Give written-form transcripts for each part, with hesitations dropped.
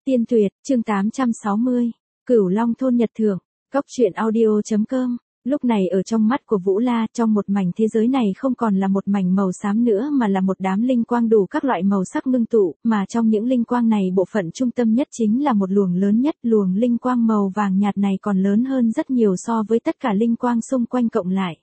Tiên Tuyệt, chương 860, Cửu Long thôn Nhật Thượng, Cốc truyện audio.com. Lúc này ở trong mắt của Vũ La, trong một mảnh thế giới này không còn là một mảnh màu xám nữa mà là một đám linh quang đủ các loại màu sắc ngưng tụ, mà trong những linh quang này bộ phận trung tâm nhất chính là một luồng lớn nhất, luồng linh quang màu vàng nhạt này còn lớn hơn rất nhiều so với tất cả linh quang xung quanh cộng lại.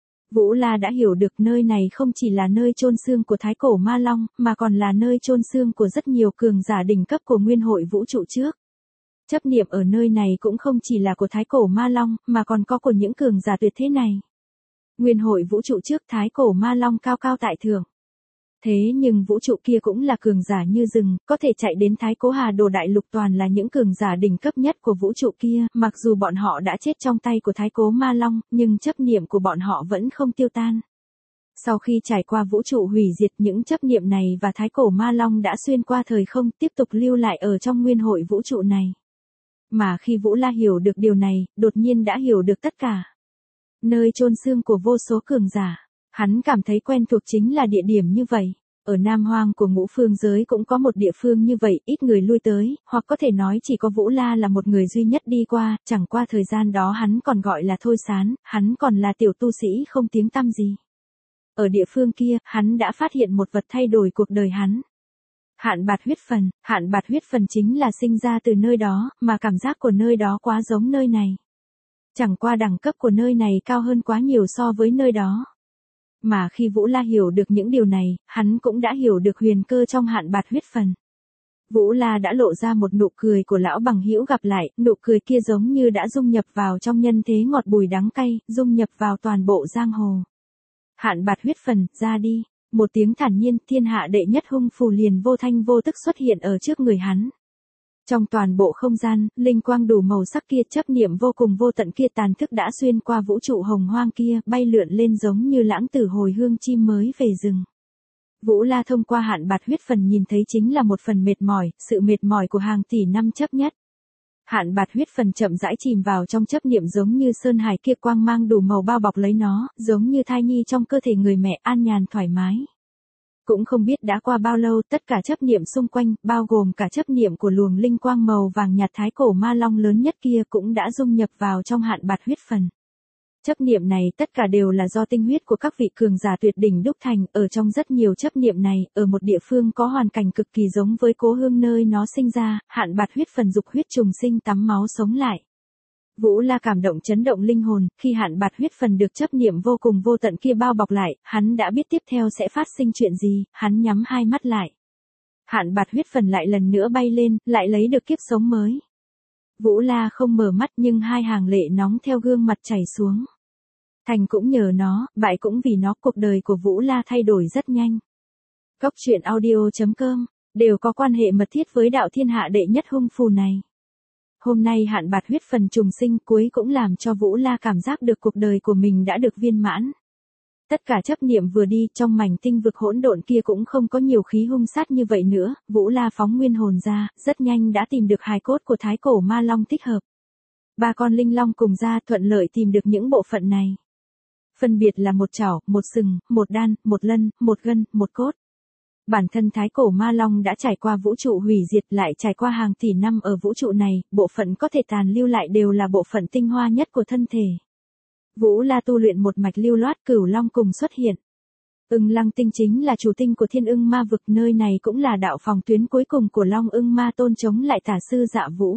Vũ La đã hiểu được nơi này không chỉ là nơi chôn xương của Thái Cổ Ma Long, mà còn là nơi chôn xương của rất nhiều cường giả đỉnh cấp của Nguyên Hội Vũ trụ trước. Chấp niệm ở nơi này cũng không chỉ là của Thái Cổ Ma Long, mà còn có của những cường giả tuyệt thế này. Nguyên Hội Vũ trụ trước Thái Cổ Ma Long cao cao tại thượng. Thế nhưng vũ trụ kia cũng là cường giả như rừng, có thể chạy đến Thái Cố Hà Đồ Đại Lục toàn là những cường giả đỉnh cấp nhất của vũ trụ kia, mặc dù bọn họ đã chết trong tay của Thái Cố Ma Long, nhưng chấp niệm của bọn họ vẫn không tiêu tan. Sau khi trải qua vũ trụ hủy diệt, những chấp niệm này và Thái Cổ Ma Long đã xuyên qua thời không, tiếp tục lưu lại ở trong Nguyên Hội Vũ trụ này. Mà khi Vũ La hiểu được điều này, đột nhiên đã hiểu được tất cả. Nơi chôn xương của vô số cường giả, hắn cảm thấy quen thuộc chính là địa điểm như vậy. Ở Nam Hoang của Ngũ Phương giới cũng có một địa phương như vậy, ít người lui tới, hoặc có thể nói chỉ có Vũ La là một người duy nhất đi qua, chẳng qua thời gian đó hắn còn gọi là Thôi Sán, hắn còn là tiểu tu sĩ không tiếng tăm gì. Ở địa phương kia, hắn đã phát hiện một vật thay đổi cuộc đời hắn. Hạn bạt huyết phần chính là sinh ra từ nơi đó, mà cảm giác của nơi đó quá giống nơi này. Chẳng qua đẳng cấp của nơi này cao hơn quá nhiều so với nơi đó. Mà khi Vũ La hiểu được những điều này, hắn cũng đã hiểu được huyền cơ trong hạn bạt huyết phần. Vũ La đã lộ ra một nụ cười của lão bằng hữu gặp lại, nụ cười kia giống như đã dung nhập vào trong nhân thế ngọt bùi đắng cay, dung nhập vào toàn bộ giang hồ. Hạn bạt huyết phần, ra đi. Một tiếng thản nhiên, thiên hạ đệ nhất hung phù liền vô thanh vô tức xuất hiện ở trước người hắn. Trong toàn bộ không gian, linh quang đủ màu sắc kia, chấp niệm vô cùng vô tận kia tàn thức đã xuyên qua vũ trụ hồng hoang kia, bay lượn lên giống như lãng tử hồi hương chim mới về rừng. Vũ La thông qua hạn bạt huyết phần nhìn thấy chính là một phần mệt mỏi, sự mệt mỏi của hàng tỷ năm chấp nhất. Hạn bạt huyết phần chậm rãi chìm vào trong chấp niệm giống như sơn hải kia, quang mang đủ màu bao bọc lấy nó, giống như thai nhi trong cơ thể người mẹ an nhàn thoải mái. Cũng không biết đã qua bao lâu, tất cả chấp niệm xung quanh, bao gồm cả chấp niệm của luồng linh quang màu vàng nhạt Thái Cổ Ma Long lớn nhất kia cũng đã dung nhập vào trong hạn bạt huyết phần. Chấp niệm này tất cả đều là do tinh huyết của các vị cường giả tuyệt đỉnh đúc thành, ở trong rất nhiều chấp niệm này, ở một địa phương có hoàn cảnh cực kỳ giống với cố hương nơi nó sinh ra, hạn bạt huyết phần dục huyết trùng sinh tắm máu sống lại. Vũ La cảm động chấn động linh hồn, khi hạn bạt huyết phần được chấp niệm vô cùng vô tận kia bao bọc lại, hắn đã biết tiếp theo sẽ phát sinh chuyện gì, hắn nhắm hai mắt lại. Hạn bạt huyết phần lại lần nữa bay lên, lại lấy được kiếp sống mới. Vũ La không mở mắt nhưng hai hàng lệ nóng theo gương mặt chảy xuống. Thành cũng nhờ nó, bại cũng vì nó, cuộc đời của Vũ La thay đổi rất nhanh. Cốc truyện audio.com, đều có quan hệ mật thiết với đạo thiên hạ đệ nhất hung phù này. Hôm nay hạn bạt huyết phần trùng sinh cuối cũng làm cho Vũ La cảm giác được cuộc đời của mình đã được viên mãn. Tất cả chấp niệm vừa đi, trong mảnh tinh vực hỗn độn kia cũng không có nhiều khí hung sát như vậy nữa, Vũ La phóng nguyên hồn ra, rất nhanh đã tìm được hài cốt của Thái Cổ Ma Long thích hợp. 3 con linh long cùng ra thuận lợi tìm được những bộ phận này. Phân biệt là một chảo, một sừng, một đan, một lân, một gân, một cốt. Bản thân Thái Cổ Ma Long đã trải qua vũ trụ hủy diệt, lại trải qua hàng tỷ năm ở vũ trụ này, bộ phận có thể tàn lưu lại đều là bộ phận tinh hoa nhất của thân thể. Vũ La tu luyện một mạch lưu loát, Cửu Long cùng xuất hiện. Ưng Lăng Tinh chính là chủ tinh của Thiên Ưng Ma vực, nơi này cũng là đạo phòng tuyến cuối cùng của Long Ưng Ma Tôn chống lại Tả Sư Dạ Vũ.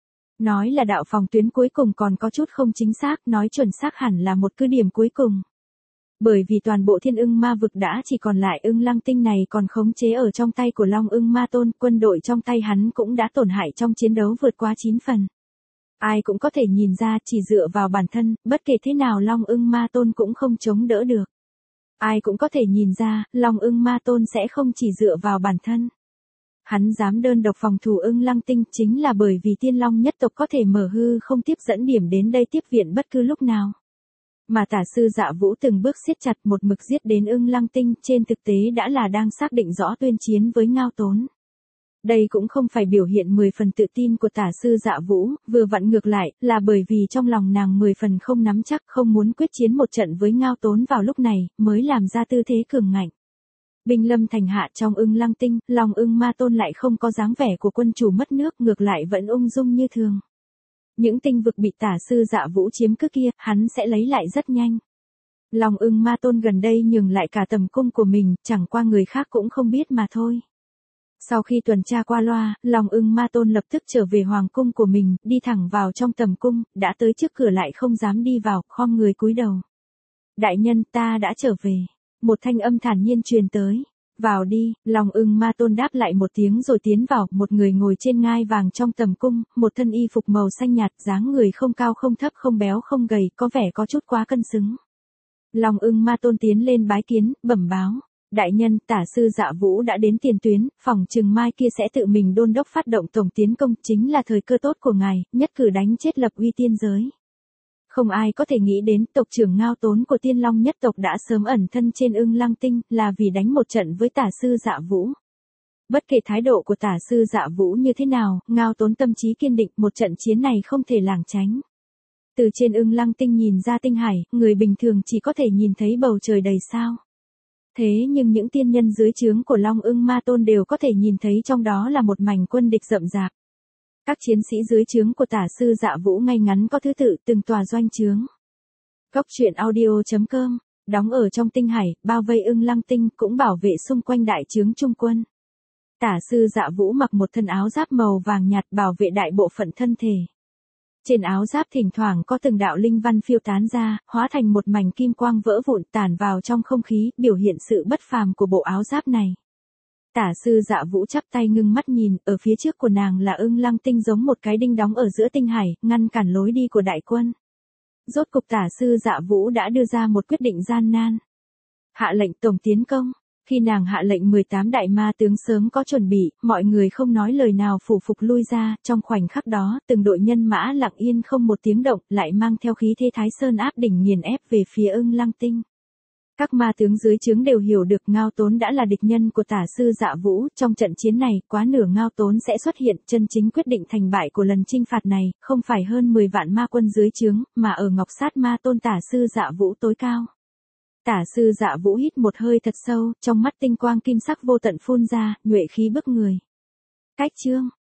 Nói là đạo phòng tuyến cuối cùng còn có chút không chính xác, nói chuẩn xác hẳn là một cứ điểm cuối cùng. Bởi vì toàn bộ Thiên Ưng Ma vực đã chỉ còn lại Ưng Lăng Tinh này còn khống chế ở trong tay của Long Ưng Ma Tôn, quân đội trong tay hắn cũng đã tổn hại trong chiến đấu vượt quá 9 phần. Ai cũng có thể nhìn ra chỉ dựa vào bản thân, bất kể thế nào Long Ưng Ma Tôn cũng không chống đỡ được. Ai cũng có thể nhìn ra, Long Ưng Ma Tôn sẽ không chỉ dựa vào bản thân. Hắn dám đơn độc phòng thủ Ưng Lăng Tinh chính là bởi vì Tiên Long nhất tộc có thể mở hư không tiếp dẫn điểm đến đây tiếp viện bất cứ lúc nào. Mà Tả Sư Dạ Vũ từng bước siết chặt một mực giết đến Ưng Lăng Tinh, trên thực tế đã là đang xác định rõ tuyên chiến với Ngao Tốn. Đây cũng không phải biểu hiện 10 phần tự tin của Tả Sư Dạ Vũ, vừa vặn ngược lại, là bởi vì trong lòng nàng 10 phần không nắm chắc, không muốn quyết chiến một trận với Ngao Tốn vào lúc này, mới làm ra tư thế cường ngạnh. Binh lâm thành hạ trong Ưng Lăng Tinh, Long Ưng Ma Tôn lại không có dáng vẻ của quân chủ mất nước, ngược lại vẫn ung dung như thường. Những tinh vực bị Tả Sư Dạ Vũ chiếm cứ kia, hắn sẽ lấy lại rất nhanh. Long Ưng Ma Tôn gần đây nhường lại cả tầm cung của mình, chẳng qua người khác cũng không biết mà thôi. Sau khi tuần tra qua loa, Long Ưng Ma Tôn lập tức trở về hoàng cung của mình, đi thẳng vào trong tầm cung, đã tới trước cửa lại không dám đi vào, khom người cúi đầu. Đại nhân, ta đã trở về. Một thanh âm thản nhiên truyền tới. Vào đi, Long Ưng Ma Tôn đáp lại một tiếng rồi tiến vào, một người ngồi trên ngai vàng trong tầm cung, một thân y phục màu xanh nhạt, dáng người không cao không thấp không béo không gầy, có vẻ có chút quá cân xứng. Long Ưng Ma Tôn tiến lên bái kiến, bẩm báo. Đại nhân, Tả Sư Dạ Vũ đã đến tiền tuyến, phòng chừng mai kia sẽ tự mình đôn đốc phát động tổng tiến công, chính là thời cơ tốt của ngài, nhất cử đánh chết lập uy tiên giới. Không ai có thể nghĩ đến tộc trưởng Ngao Tốn của Tiên Long nhất tộc đã sớm ẩn thân trên Ưng Lăng Tinh, là vì đánh một trận với Tả Sư Dạ Vũ. Bất kể thái độ của Tả Sư Dạ Vũ như thế nào, Ngao Tốn tâm trí kiên định, một trận chiến này không thể lảng tránh. Từ trên Ưng Lăng Tinh nhìn ra tinh hải, người bình thường chỉ có thể nhìn thấy bầu trời đầy sao. Thế nhưng những tiên nhân dưới trướng của Long Ưng Ma Tôn đều có thể nhìn thấy trong đó là một mảnh quân địch rậm rạp. Các chiến sĩ dưới trướng của Tả Sư Dạ Vũ ngay ngắn có thứ tự, từng tòa doanh trướng. Góc truyện audio.com, đóng ở trong tinh hải, bao vây Ưng Lăng Tinh, cũng bảo vệ xung quanh đại trướng trung quân. Tả Sư Dạ Vũ mặc một thân áo giáp màu vàng nhạt bảo vệ đại bộ phận thân thể. Trên áo giáp thỉnh thoảng có từng đạo linh văn phiêu tán ra, hóa thành một mảnh kim quang vỡ vụn tản vào trong không khí, biểu hiện sự bất phàm của bộ áo giáp này. Tả Sư Dạ Vũ chắp tay ngưng mắt nhìn, ở phía trước của nàng là Ưng Lăng Tinh giống một cái đinh đóng ở giữa tinh hải, ngăn cản lối đi của đại quân. Rốt cục Tả Sư Dạ Vũ đã đưa ra một quyết định gian nan. Hạ lệnh tổng tiến công. Khi nàng hạ lệnh 18 đại ma tướng sớm có chuẩn bị, mọi người không nói lời nào phủ phục lui ra, trong khoảnh khắc đó, từng đội nhân mã lặng yên không một tiếng động, lại mang theo khí thế Thái Sơn áp đỉnh nghiền ép về phía Ưng Lăng Tinh. Các ma tướng dưới trướng đều hiểu được Ngao Tốn đã là địch nhân của Tả Sư Dạ Vũ, trong trận chiến này, quá nửa Ngao Tốn sẽ xuất hiện, chân chính quyết định thành bại của lần chinh phạt này, không phải hơn 10 vạn ma quân dưới trướng, mà ở Ngọc Sát Ma Tôn Tả Sư Dạ Vũ tối cao. Tả Sư Dạ Vũ hít một hơi thật sâu, trong mắt tinh quang kim sắc vô tận phun ra, nhuệ khí bức người. Cách chương